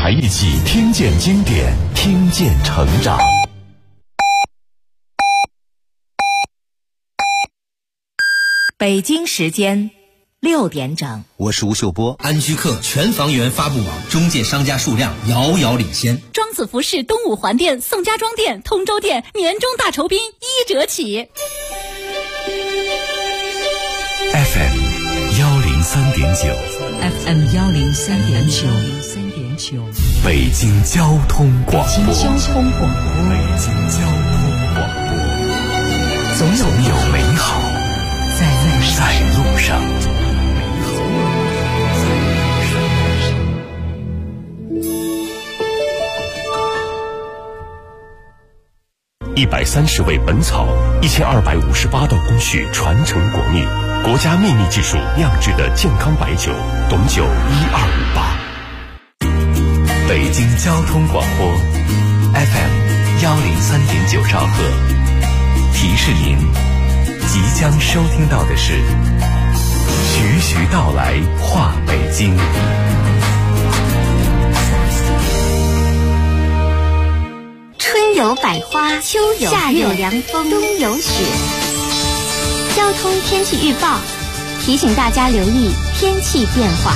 台一起听见经典，听见成长。 北京时间6点整， 我是吴秀波。 安居客全房源发布网中介商家数量遥遥领先。 庄子服饰东五环店、宋家庄店、通州店年终大酬宾1折起。 FM 103.9 FM 103.9， 北京交通广播。 北京交通广播，总有美好在路上。 130味本草，1258道工序传承国秘，国家秘密技术酿制的健康白酒，董酒1258。北京交通广播 FM 103.9兆赫，提示您即将收听到的是徐徐道来话北京。 春有百花，秋有夏有凉风，冬有雪。交通天气预报提醒大家留意天气变化。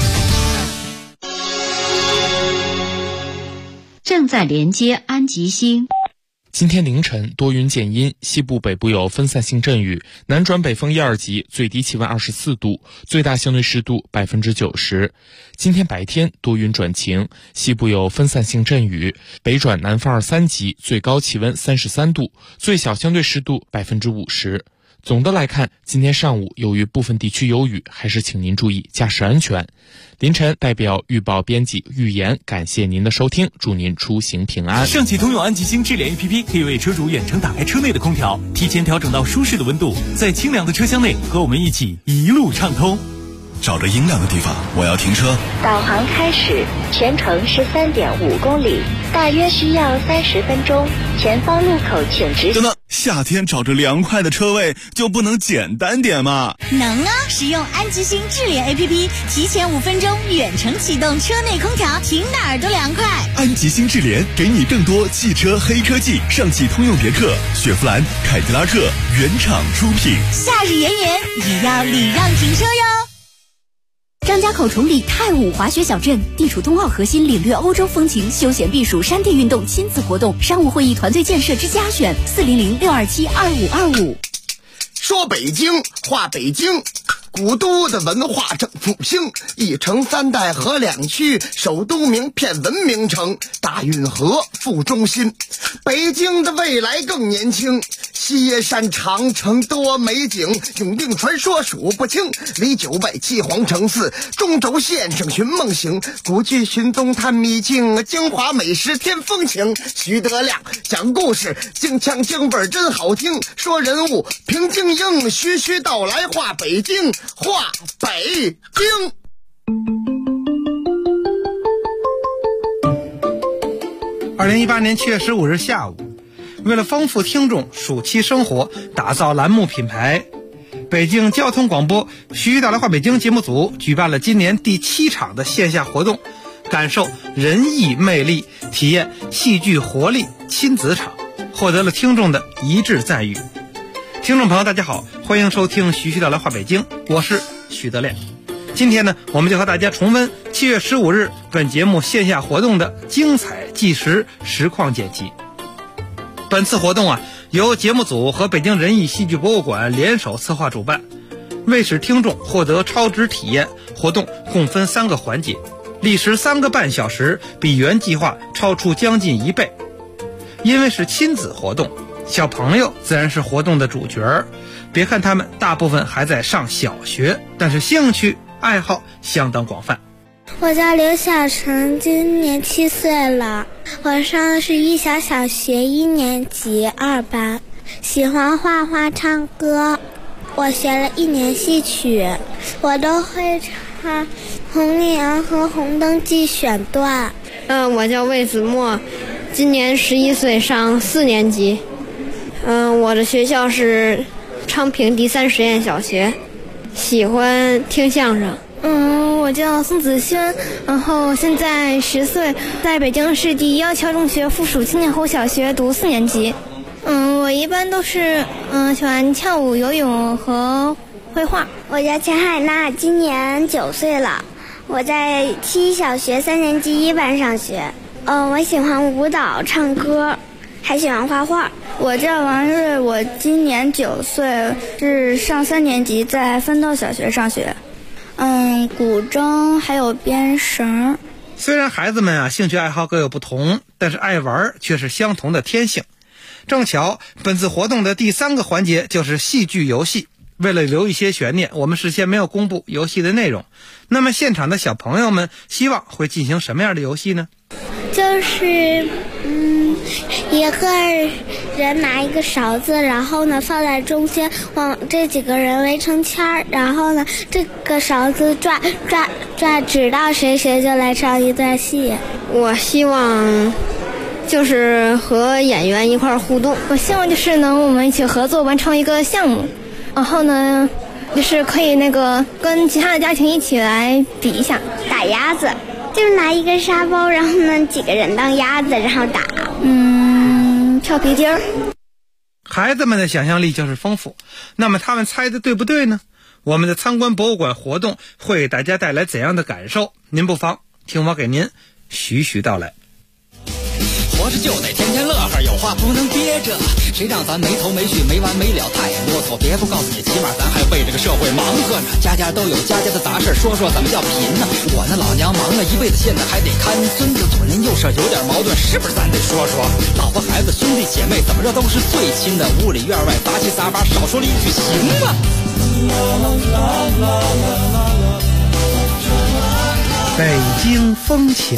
正在连接安吉星。 今天凌晨多云见阴，西部北部有分散性阵雨，南转北风1、2级，最低气温24度，最大相对湿度90%。今天白天多云转晴，西部有分散性阵雨，北转南风2、3级，最高气温33度，最小相对湿度50%。总的来看，今天上午由于部分地区有雨，还是请您注意驾驶安全。凌晨代表预报编辑预言，感谢您的收听，祝您出行平安。 上汽通用安吉星智联 APP 可以为车主远程打开车内的空调，提前调整到舒适的温度，在清凉的车厢内和我们一起一路畅通。 找着阴凉的地方，我要停车。 导航开始，全程13.5公里，大约需要30分钟。前方路口请直行。 等等，夏天找着凉快的车位就不能简单点吗？ 能啊！使用安吉星智联 APP， 提前5分钟远程启动车内空调，停哪儿都凉快。 安吉星智联给你更多汽车黑科技，上汽通用别克、雪佛兰、凯迪拉克原厂出品。 夏日炎炎也要礼让停车哟。 张家口崇礼太武滑雪小镇地处冬奥核心，领略欧洲风情，休闲避暑山地运动亲子活动，商务会议团队建设之嘉选，400-627-2525。 说北京话北京，古都的文化正复兴，一城3代合2区，首都名片文明城，大运河副中心。北京的未来更年轻，西山长城多美景，永定传说数不清，离9外7皇城4，中轴线上寻梦行，古迹寻踪探秘境，京华美食添风情。徐德亮讲故事，京腔京味真好听，说人物平静应，徐徐道来话北京，话北京。 2018年7月15日下午，为了丰富听众暑期生活，打造栏目品牌，北京交通广播徐徐道来话北京节目组举办了今年第7场的线下活动，感受仁义魅力，体验戏剧活力亲子场，获得了听众的一致赞誉。听众朋友大家好，欢迎收听徐徐道来话北京，我是徐德亮。今天呢，我们就和大家重温7月15日本节目线下活动的精彩纪实实况剪辑。本次活动啊，由节目组和北京人艺戏剧博物馆联手策划主办，为使听众获得超值体验，活动共分3个环节，历时3个半小时，比原计划超出将近1倍。因为是亲子活动，小朋友自然是活动的主角。别看他们大部分还在上小学，但是兴趣爱好相当广泛。 我叫刘小成，今年7岁了，我上的是一小小学1年级2班，喜欢画画唱歌，我学了1年戏曲，我都会唱《红娘》和《红灯记》选段。 我叫魏子墨，今年11岁，上4年级。我的学校是昌平第3实验小学，喜欢听相声。 我叫宋子轩，然后现在10岁，在北京市第1桥中学附属青年湖小学读4年级。我一般都是喜欢跳舞、游泳和绘画。 我叫钱海娜，今年9岁了，我在7小学3年级1班上学。我喜欢舞蹈、唱歌，还喜欢画画。 我叫王瑞，我今年9岁，是上3年级，在奋斗小学上学。古筝还有编绳。 虽然孩子们兴趣爱好各有不同，但是爱玩却是相同的天性。正巧本次活动的第3个环节就是戏剧游戏。为了留一些悬念，我们事先没有公布游戏的内容。那么现场的小朋友们希望会进行什么样的游戏呢？ 就是一个人拿一个勺子，然后呢放在中间，往这几个人围成圈儿，然后呢这个勺子转，直到谁就来唱一段戏。 我希望就是和演员一块互动。 我希望就是我们一起合作完成一个项目，然后呢就是可以跟其他的家庭一起来比一下。 打鸭子，就是拿一个沙包，然后呢几个人当鸭子，然后打。 跳皮筋儿。 孩子们的想象力就是丰富，那么他们猜的对不对呢？我们的参观博物馆活动会给大家带来怎样的感受？您不妨听我给您徐徐道来。 活着就得天天乐呵，有话不能憋着，谁让咱没头没绪没完没了太啰嗦。别不告诉你，起码咱还为这个社会忙活呢。家家都有家家的杂事，说说怎么叫贫呢？我那老娘忙了一辈子，现在还得看孙子，左邻右舍有点矛盾，是不是咱得说说？老婆孩子兄弟姐妹怎么着都是最亲的，屋里院外杂七杂八，少说了一句行吗？ 北京风情。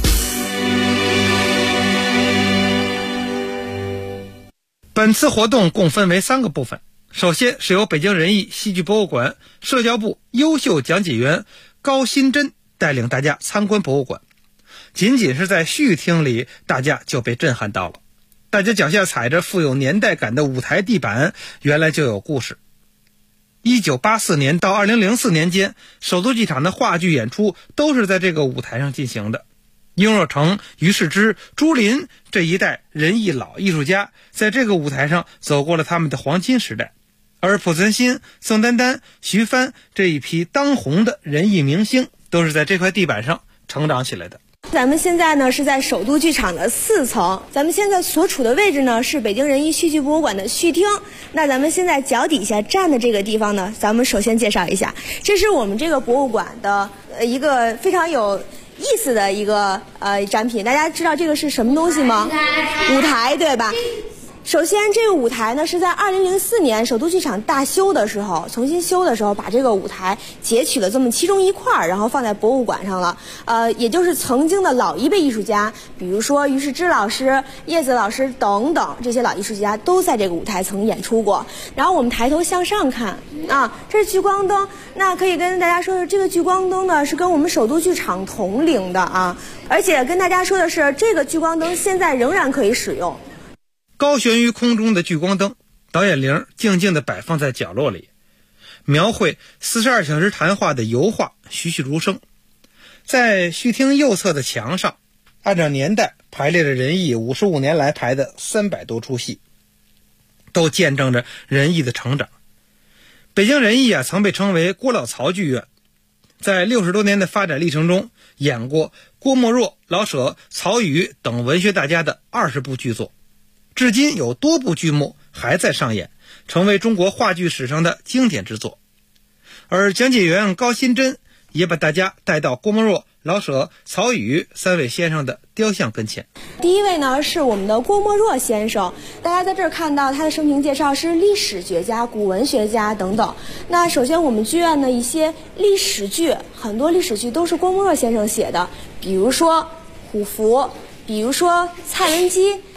本次活动共分为3个部分，首先是由北京人艺戏剧博物馆社交部优秀讲解员高新珍带领大家参观博物馆。仅仅是在序厅里，大家就被震撼到了。大家脚下踩着富有年代感的舞台地板，原来就有故事。1984年到2004年间，首都剧场的话剧演出都是在这个舞台上进行的。殷若成、于世之、朱琳这一代人艺老艺术家在这个舞台上走过了他们的黄金时代，而濮存昕、宋丹丹、徐帆这一批当红的人艺明星都是在这块地板上成长起来的。 咱们现在呢是在首都剧场的4层，咱们现在所处的位置呢是北京人艺戏剧博物馆的序厅。那咱们现在脚底下站的这个地方呢，咱们首先介绍一下，这是我们这个博物馆的一个非常有意思的一个展品。大家知道这个是什么东西吗？舞台，对吧？首先这个舞台呢是在2004年首都剧场大修的时候，重新修的时候，把这个舞台截取了这么其中一块，然后放在博物馆上了。也就是曾经的老一辈艺术家，比如说于世之老师、叶子老师等等，这些老艺术家都在这个舞台曾演出过。然后我们抬头向上看这是聚光灯。那可以跟大家说的，这个聚光灯呢是跟我们首都剧场同龄的而且跟大家说的是，这个聚光灯现在仍然可以使用。 高悬于空中的聚光灯，导演铃静静地摆放在角落里，描绘42小时谈话的油画栩栩如生。在序厅右侧的墙上，按照年代排列着人艺55年来排的300多出戏，都见证着人艺的成长。北京人艺曾被称为郭老曹剧院，在60多年的发展历程中，演过郭沫若、老舍、曹禺等文学大家的20部剧作，至今有多部剧目还在上演，成为中国话剧史上的经典之作。而讲解员高新珍也把大家带到郭沫若、老舍、曹禺3位先生的雕像跟前。 第一位呢是我们的郭沫若先生，大家在这儿看到他的生平介绍是历史学家、古文学家等等。那首先我们剧院的一些历史剧，很多历史剧都是郭沫若先生写的，比如说《虎符》，比如说蔡文姬，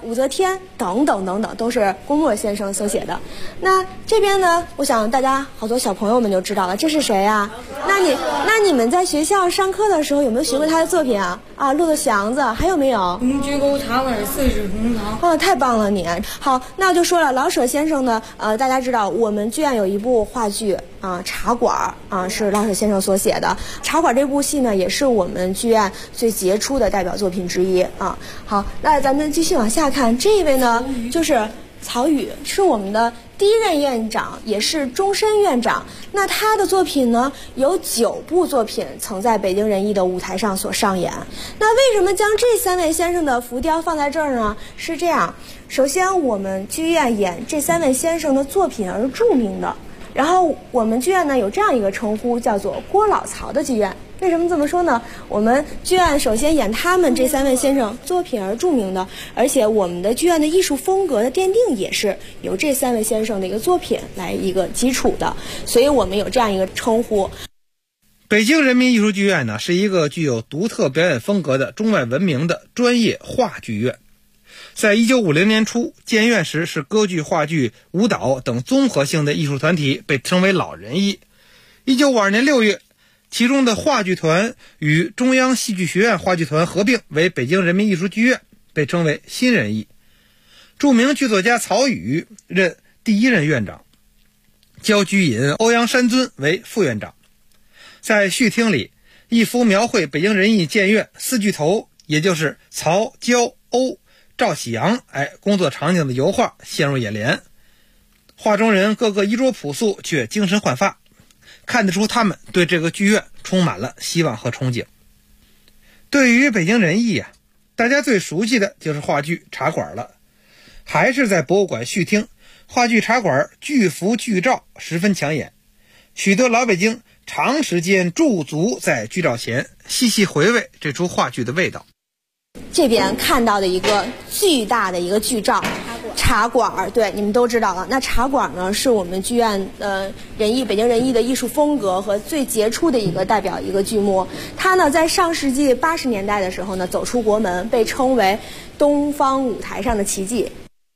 武则天等等等等，都是郭沫先生所写的。那这边呢，我想大家好多小朋友们就知道了，这是谁啊？那你们在学校上课的时候有没有学过他的作品啊？啊，骆驼祥子，还有没有？ 举钩茶碗四世同堂。 哦，太棒了你！好，那我就说了，老舍先生呢，大家知道我们剧院有一部话剧啊，《茶馆》啊，是老舍先生所写的。《茶馆》这部戏呢，也是我们剧院最杰出的代表作品之一啊。好，那咱们继续往下看，这一位呢就是曹禺，是我们的第一任院长，也是终身院长。那他的作品呢，有9部作品曾在北京人艺的舞台上所上演。那为什么将这3位先生的浮雕放在这儿呢？是这样，首先我们剧院演这3位先生的作品而著名的，然后我们剧院呢有这样一个称呼，叫做郭老曹的剧院。为什么这么说呢？我们剧院首先演他们这3位先生作品而著名的，而且我们的剧院的艺术风格的奠定也是由这3位先生的一个作品来一个基础的，所以我们有这样一个称呼。 北京人民艺术剧院呢，是一个具有独特表演风格的中外闻名的专业话剧院。在1950年初建院时，是歌剧、话剧、舞蹈等综合性的艺术团体，被称为老人艺。1952年6月，其中的话剧团与中央戏剧学院话剧团合并为北京人民艺术剧院，被称为新人艺。著名剧作家曹禺任第1任院长，焦居隐、欧阳山尊为副院长。在序厅里，一幅描绘北京人艺建院4巨头，也就是曹、焦、欧、赵喜阳工作场景的油画陷入眼帘。画中人个个衣着朴素，却精神焕发，看得出他们对这个剧院充满了希望和憧憬。对于北京人艺大家最熟悉的就是话剧《茶馆》了，还是在博物馆序厅，话剧《茶馆》剧服剧照十分抢眼，许多老北京长时间驻足在剧照前，细细回味这出话剧的味道。 这边看到的一个巨大的一个剧照，茶馆，对，你们都知道了。那茶馆呢，是我们剧院北京人艺的艺术风格和最杰出的一个代表一个剧目。它呢，在上世纪80年代的时候呢，走出国门，被称为东方舞台上的奇迹。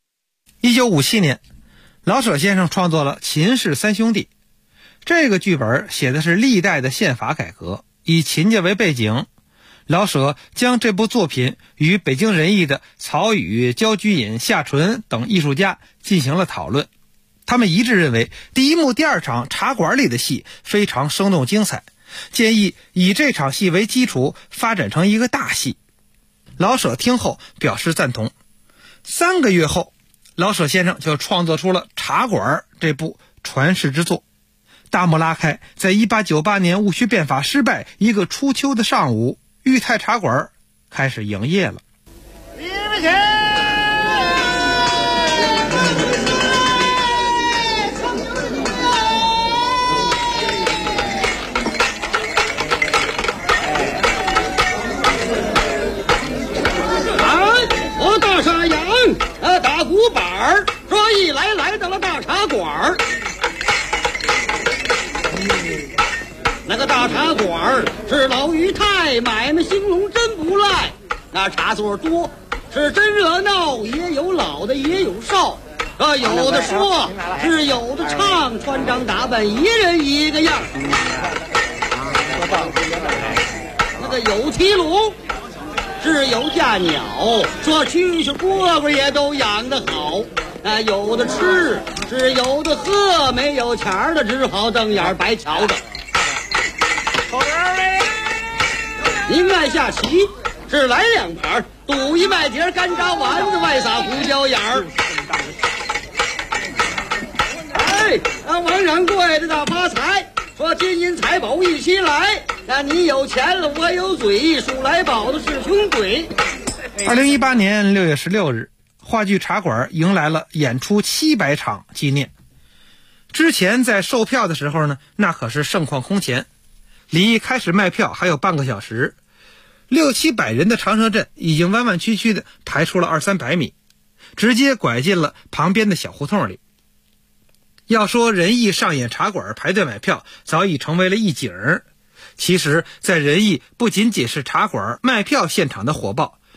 1957年，老舍先生创作了《秦氏三兄弟》，这个剧本写的是历代的宪法改革，以秦家为背景。老舍将这部作品与北京人艺的曹禺、焦居隐、夏纯等艺术家进行了讨论。他们一致认为第1幕、第2场茶馆里的戏非常生动精彩，建议以这场戏为基础发展成一个大戏。老舍听后表示赞同。3个月后，老舍先生就创作出了《茶馆》这部传世之作。大幕拉开，在1898年戊戌变法失败一个初秋的上午，裕泰茶馆开始营业了。 我大山羊打鼓板说一来到了大茶馆。那个大茶馆是老裕泰，买卖兴隆真不赖。那茶座多，是真热闹，也有老的也有少。有的说是有的唱，穿trang打扮一人一个样。那个有提笼，是有架鸟，说蛐蛐蝈蝈也都养得好。有的吃，是有的喝，没有钱儿的只好瞪眼白瞧着。您爱下棋，是来2盘，赌一麦碟干炸丸子，外撒胡椒眼儿。王掌柜的大发财，说金银财宝一起来。你有钱了，我有嘴，数来宝的是穷鬼。 2018年6月16日，话剧《茶馆》迎来了演出700场纪念。之前在售票的时候呢，那可是盛况空前。离开始卖票还有半个小时，600-700人的长蛇阵已经弯弯曲曲的排出了200-300米，直接拐进了旁边的小胡同里。要说人艺上演茶馆排队买票早已成为了一景，其实在人艺不仅仅是茶馆卖票现场的火爆，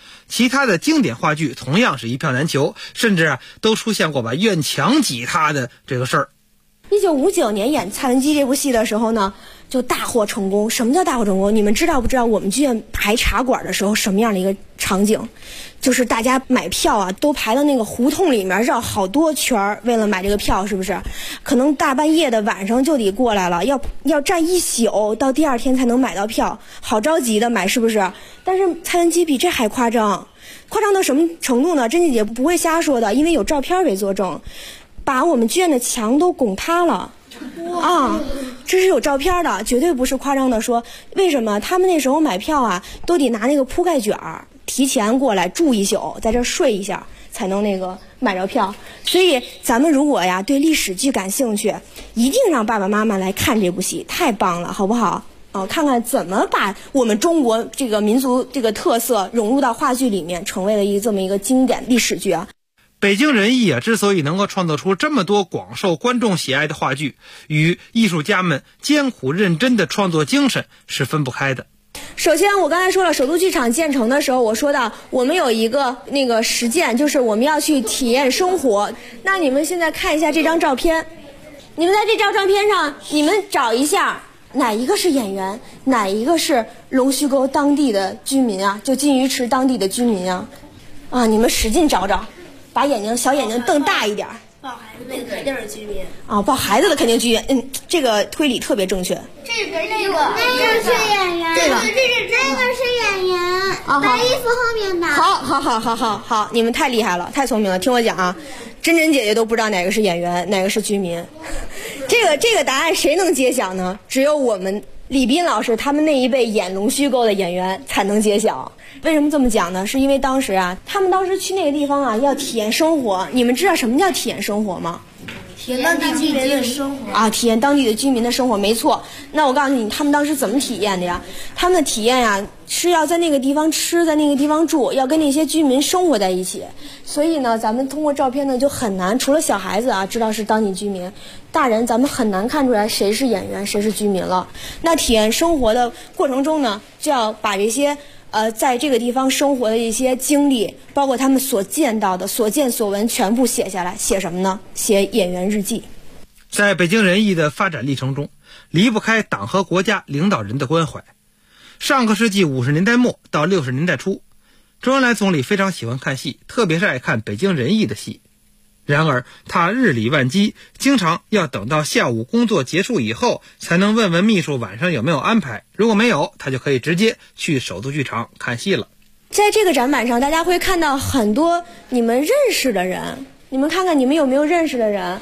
其他的经典话剧同样是一票难求，甚至都出现过把院墙挤塌的这个事儿。 1959年演《蔡文姬》这部戏的时候呢，就大获成功。什么叫大获成功？你们知道不知道我们剧院排茶馆的时候什么样的一个场景？就是大家买票啊，都排到那个胡同里面绕好多圈，为了买这个票，是不是？可能大半夜的晚上就得过来了，要站一宿，到第二天才能买到票，好着急的买，是不是？但是蔡文姬比这还夸张，夸张到什么程度呢？甄姐姐不会瞎说的，因为有照片为作证，把我们剧院的墙都拱塌了。啊，这是有照片的，绝对不是夸张的说。为什么他们那时候买票啊，都得拿那个铺盖卷儿，提前过来住一宿，在这睡一下，才能那个买着票。所以咱们如果呀对历史剧感兴趣，一定让爸爸妈妈来看这部戏，太棒了，好不好？看看怎么把我们中国这个民族这个特色融入到话剧里面，成为了这么一个经典历史剧啊。 北京人艺之所以能够创作出这么多广受观众喜爱的话剧，与艺术家们艰苦认真的创作精神是分不开的。 首先我刚才说了，首都剧场建成的时候，我说到我们有一个那个实践，就是我们要去体验生活。那你们现在看一下这张照片，你们在这张照片上，你们找一下哪一个是演员，哪一个是龙须沟当地的居民啊，就金鱼池当地的居民啊，你们使劲找找，把小眼睛瞪大一点。 抱孩子那个肯定是居民啊，抱孩子的肯定居民。这个推理特别正确。 这个是演员，这个是演员，白衣服后面的。 好，你们太厉害了，太聪明了。听我讲啊，珍珍姐姐都不知道哪个是演员，哪个是居民。这个答案谁能揭晓呢？只有我们李斌老师他们那一辈演龙须沟的演员才能揭晓。为什么这么讲呢？是因为当时他们当时去那个地方啊，要体验生活。你们知道什么叫体验生活吗？ 体验当地居民的生活啊，体验当地的居民的生活，没错。那我告诉你，他们当时怎么体验的呀？他们的体验呀，是要在那个地方吃，在那个地方住，要跟那些居民生活在一起。所以呢，咱们通过照片呢就很难，除了小孩子知道是当地居民，大人咱们很难看出来谁是演员，谁是居民了。那体验生活的过程中呢，就要把这些在这个地方生活的一些经历，包括他们所见到的、所见所闻，全部写下来。写什么呢？写演员日记。 在北京人艺的发展历程中，离不开党和国家领导人的关怀。上个世纪50年代末到60年代初，周恩来总理非常喜欢看戏，特别是爱看北京人艺的戏。然而他日理万机，经常要等到下午工作结束以后才能问问秘书晚上有没有安排，如果没有，他就可以直接去首都剧场看戏了。 在这个展板上，大家会看到很多你们认识的人，你们看看你们有没有认识的人。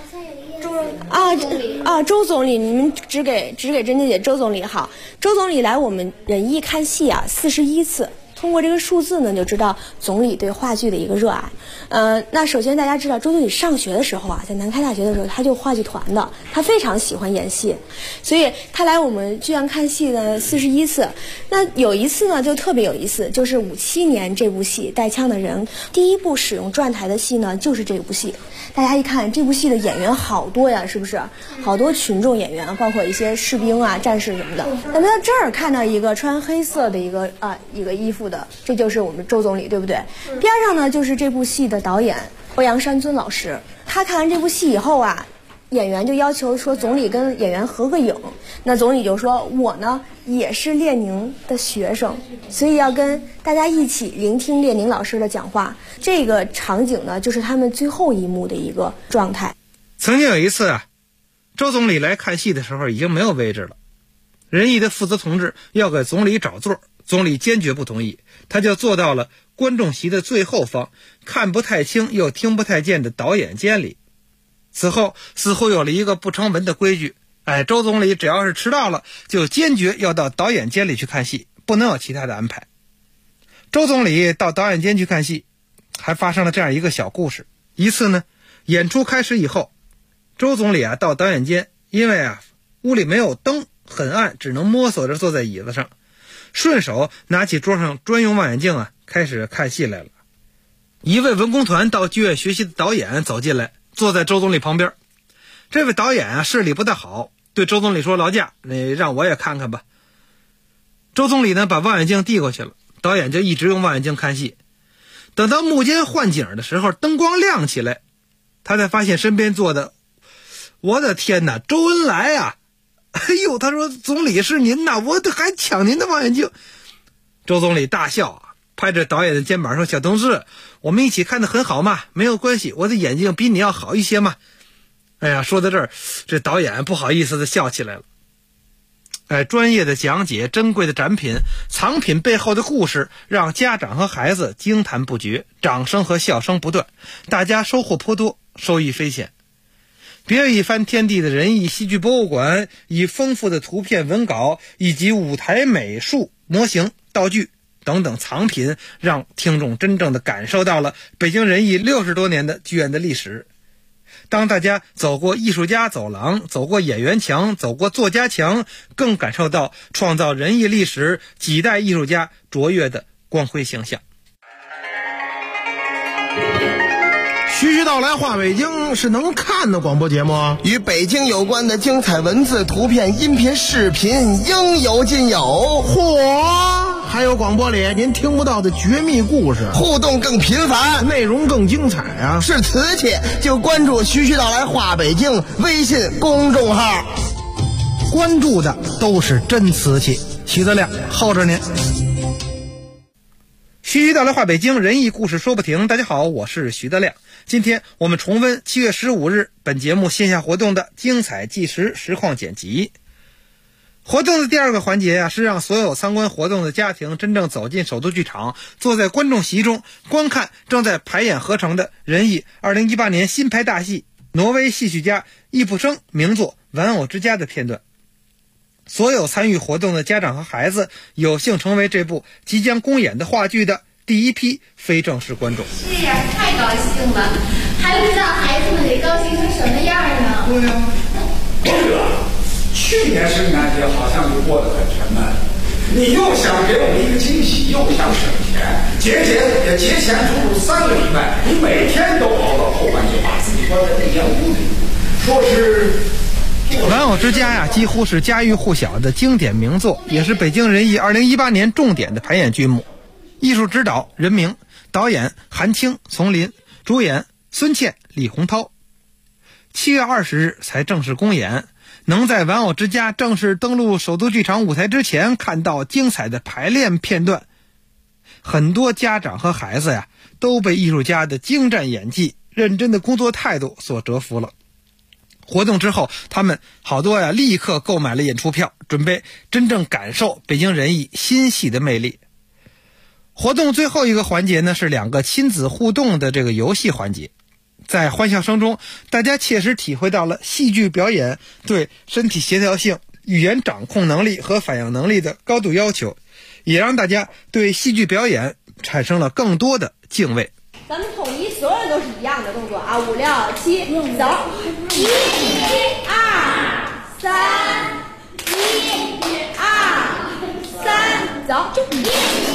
周总理，你们指给珍珍姐周总理好。周总理来我们人艺看戏41次。通过这个数字呢，就知道总理对话剧的一个热爱。那首先大家知道，周总理上学的时候在南开大学的时候，他就话剧团的，他非常喜欢演戏，所以他来我们剧院看戏呢41次。那有一次呢就特别有意思，就是57年这部戏《带枪的人》第一部使用转台的戏呢，就是这部戏。大家一看这部戏的演员好多呀，是不是？好多群众演员，包括一些士兵战士什么的。咱们在这儿看到一个穿黑色的一个衣服的，这就是我们周总理，对不对？边上呢就是这部戏的导演欧阳山尊老师。他看完这部戏以后演员就要求说总理跟演员合个影。那总理就说，我呢也是列宁的学生，所以要跟大家一起聆听列宁老师的讲话。这个场景呢就是他们最后一幕的一个状态。 曾经有一次周总理来看戏的时候已经没有位置了，人艺的负责同志要给总理找座，总理坚决不同意，他就坐到了观众席的最后方，看不太清又听不太见的导演间里。此后似乎有了一个不成文的规矩，周总理只要是迟到了，就坚决要到导演间里去看戏，不能有其他的安排。周总理到导演间去看戏，还发生了这样一个小故事。一次呢，演出开始以后，周总理到导演间，因为屋里没有灯，很暗，只能摸索着坐在椅子上，顺手拿起桌上专用望远镜开始看戏来了。一位文工团到剧院学习的导演走进来，坐在周总理旁边。这位导演视力不太好，对周总理说，劳驾，你让我也看看吧。周总理呢把望远镜递过去了，导演就一直用望远镜看戏。 等到幕间换景的时候，灯光亮起来，他才发现身边坐的，我的天哪，周恩来啊！哎呦，他说总理是您呐，我还抢您的望远镜。周总理大笑啊，拍着导演的肩膀说：“小同志，我们一起看得很好嘛，没有关系，我的眼睛比你要好一些嘛。”哎呀，说到这儿，这导演不好意思的笑起来了。专业的讲解，珍贵的展品，藏品背后的故事，让家长和孩子惊叹不绝，掌声和笑声不断，大家收获颇多，收益匪浅。别一番天地的仁义戏剧博物馆，以丰富的图片文稿以及舞台美术模型道具等等藏品，让听众真正的感受到了北京人艺60多年的剧院的历史。当大家走过艺术家走廊，走过演员墙，走过作家墙，更感受到创造人艺历史几代艺术家卓越的光辉形象。 徐徐道来话北京是能看的广播节目， 与北京有关的精彩文字、图片、音频、视频应有尽有。 嚯！还有广播里您听不到的绝密故事， 互动更频繁， 内容更精彩啊！ 是瓷器就关注徐徐道来话北京微信公众号， 关注的都是真瓷器。徐德亮候着您。 徐徐道来话北京，人艺故事说不停。大家好，我是徐德亮。今天我们重温7月15日本节目线下活动的精彩纪实实况剪辑。活动的第二个环节是让所有参观活动的家庭真正走进首都剧场，坐在观众席中观看正在排演合成的人艺2018年新派大戏挪威戏剧家易卜生名作《玩偶之家》的片段。所有参与活动的家长和孩子有幸成为这部即将公演的话剧的第一批非正式观众。 是呀，太高兴了，还不知道孩子们得高兴成什么样呢。 对呀，王哥，去年圣诞节好像就过得很沉闷，你又想给我们一个惊喜，又想省钱，节前足足3个礼拜，你每天都熬到后半夜，把自己关在那间屋里，说是。 玩偶之家几乎是家喻户晓的经典名作，也是北京人艺2018年重点的排演剧目。艺术指导任明，导演韩青、丛林，主演孙茜、李洪涛。7月20日才正式公演，能在玩偶之家正式登陆首都剧场舞台之前看到精彩的排练片段，很多家长和孩子都被艺术家的精湛演技、认真的工作态度所折服了。活动之后，他们好多立刻购买了演出票，准备真正感受北京人艺新戏的魅力。活动最后一个环节呢，是2个亲子互动的这个游戏环节。在欢笑声中，大家切实体会到了戏剧表演对身体协调性、语言掌控能力和反应能力的高度要求，也让大家对戏剧表演产生了更多的敬畏。 咱们统一所有人都是一样的动作啊，5、6、7，走，1、2、3，1、2、3，走，1、2、3，1、2、3，1、2、3，1、2、3，1、2、3。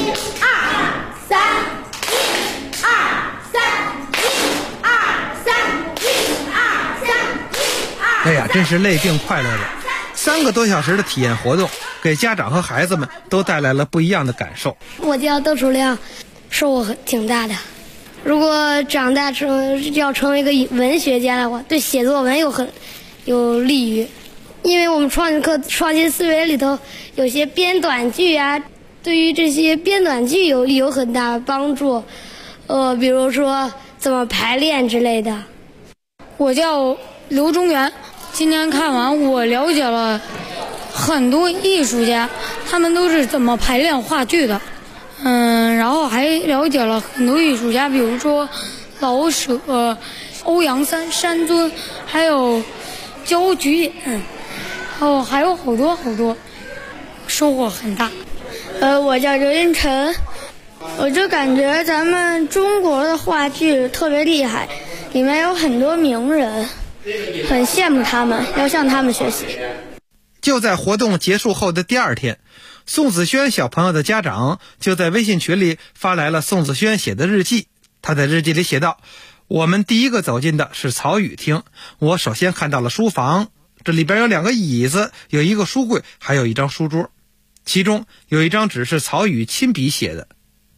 哎呀，真是累并快乐的3个多小时的体验活动，给家长和孩子们都带来了不一样的感受。 我叫窦楚亮，收获挺大的。如果长大要成为一个文学家的话，对写作文有利于，因为我们创新思维里头有些编短剧对于这些编短剧有很大的帮助，比如说怎么排练之类的。 我叫刘中元，今天看完我了解了很多艺术家，他们都是怎么排练话剧的。然后还了解了很多艺术家，比如说老舍、欧阳山尊，还有焦菊隐，还有好多，收获很大。 我叫刘云晨，我就感觉咱们中国的话剧特别厉害，里面有很多名人，很羡慕他们，要向他们学习。 就在活动结束后的第2天，宋子轩小朋友的家长就在微信群里发来了宋子轩写的日记。他在日记里写道：我们第一个走进的是曹禺厅，我首先看到了书房，这里边有2个椅子，有一个书柜，还有一张书桌，其中有一张纸是曹禺亲笔写的。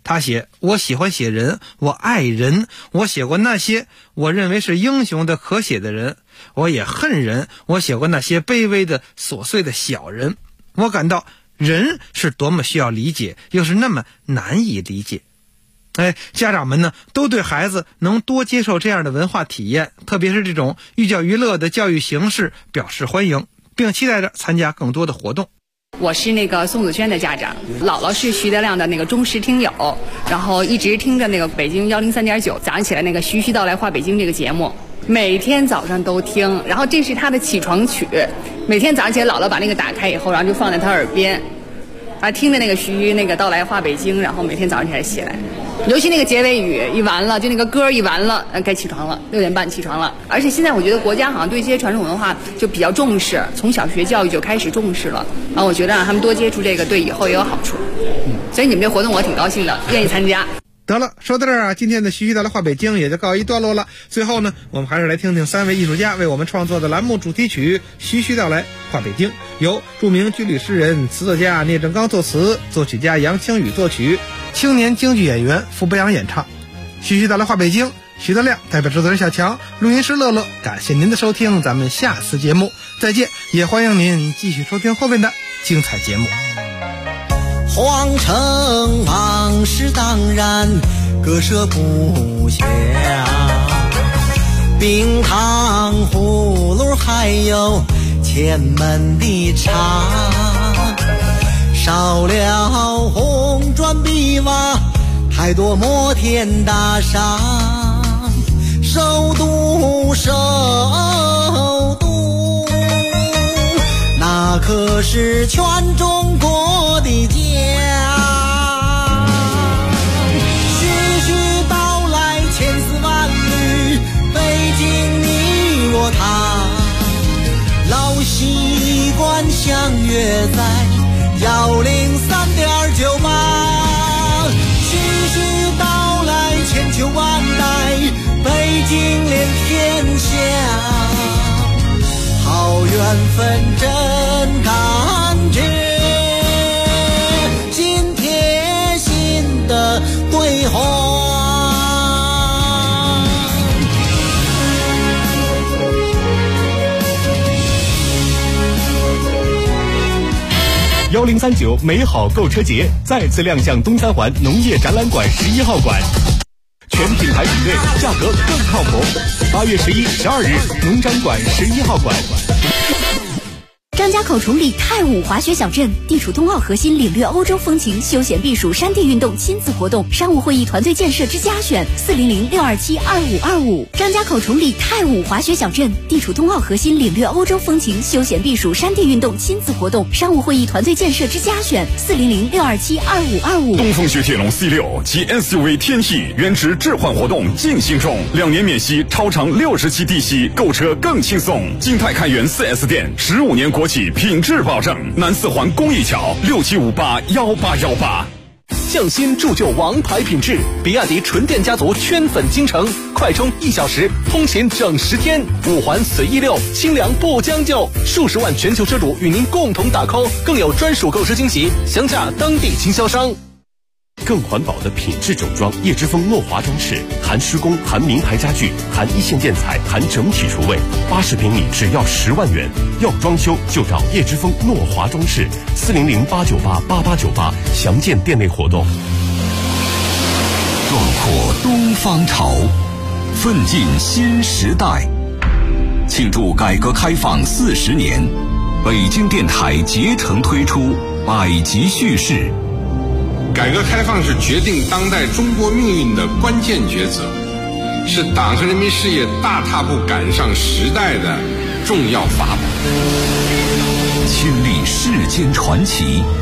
他写：我喜欢写人，我爱人，我写过那些我认为是英雄的可写的人，我也恨人，我写过那些卑微的琐碎的小人。我感到人是多么需要理解，又是那么难以理解。家长们呢，都对孩子能多接受这样的文化体验，特别是这种寓教于乐的教育形式表示欢迎，并期待着参加更多的活动。 我是那个宋子轩的家长，姥姥是徐德亮的那个忠实听友，然后一直听着那个北京103.9早上起来那个徐徐道来话北京这个节目，每天早上都听，然后这是他的起床曲，每天早上起来姥姥把那个打开以后，然后就放在他耳边，听着那个徐那个道来话北京，然后每天早上起来起来，尤其那个结尾语一完了，就那个歌一完了，该起床了，6点半起床了。而且现在我觉得国家好像对这些传统文化就比较重视，从小学教育就开始重视了。然后我觉得让他们多接触这个，对以后也有好处。所以你们这活动我挺高兴的，愿意参加。 得了，说到这儿今天的徐徐道来话北京也就告一段落了。最后呢，我们还是来听听3位艺术家为我们创作的栏目主题曲《徐徐道来话北京》，由著名军旅诗人、词作家聂政刚作词，作曲家杨清宇作曲，青年京剧演员傅博阳演唱。徐徐道来话北京，徐德亮代表制作人小强，录音师乐乐，感谢您的收听，咱们下次节目再见，也欢迎您继续收听后面的精彩节目。 皇城往事当然割舍不下，冰糖葫芦还有前门的茶，少了红砖碧瓦，太多摩天大厦，首都那可是全中国的家。徐徐道来千丝万缕，北京你我他，老习惯相约在103.98。徐徐道来千秋万代，北京连天下，好缘分真感觉，紧贴心的对话。 1039美好购车节再次亮相东三环农业展览馆11号馆，全品牌比对，价格更靠谱。8月11、12日，农展馆11号馆。 张家口崇礼太武滑雪小镇，地处冬奥核心，领略欧洲风情，休闲避暑，山地运动，亲子活动，商务会议团队建设之佳选，400-627-2525。张家口崇礼太武滑雪小镇，地处冬奥核心，领略欧洲风情，休闲避暑，山地运动，亲子活动，商务会议团队建设之佳选，400-627-2525。 东风雪铁龙 C6 及 SUV 天翼原值置换活动进行中，2年免息，超长60期低息，购车更轻松。金泰开元 4S 店，15年国企品质保证。南4环公益桥67581818。 匠心铸就王牌品质，比亚迪纯电家族圈粉京城，快充1小时，通勤整10天，5环随意溜，清凉不将就，数十万全球车主与您共同打 call， 更有专属购车惊喜，详洽当地经销商。 更环保的品质整装，叶之峰诺华装饰，含施工，含名牌家具，含一线建材，含整体厨卫，80平米只要10万元。要装修就找叶之峰诺华装饰，400-898-8898，详见店内活动。 壮阔东方潮，奋进新时代。庆祝改革开放40年，北京电台竭诚推出百集叙事。 改革开放是决定当代中国命运的关键抉择，是党和人民事业大踏步赶上时代的重要法宝。 亲历世间传奇，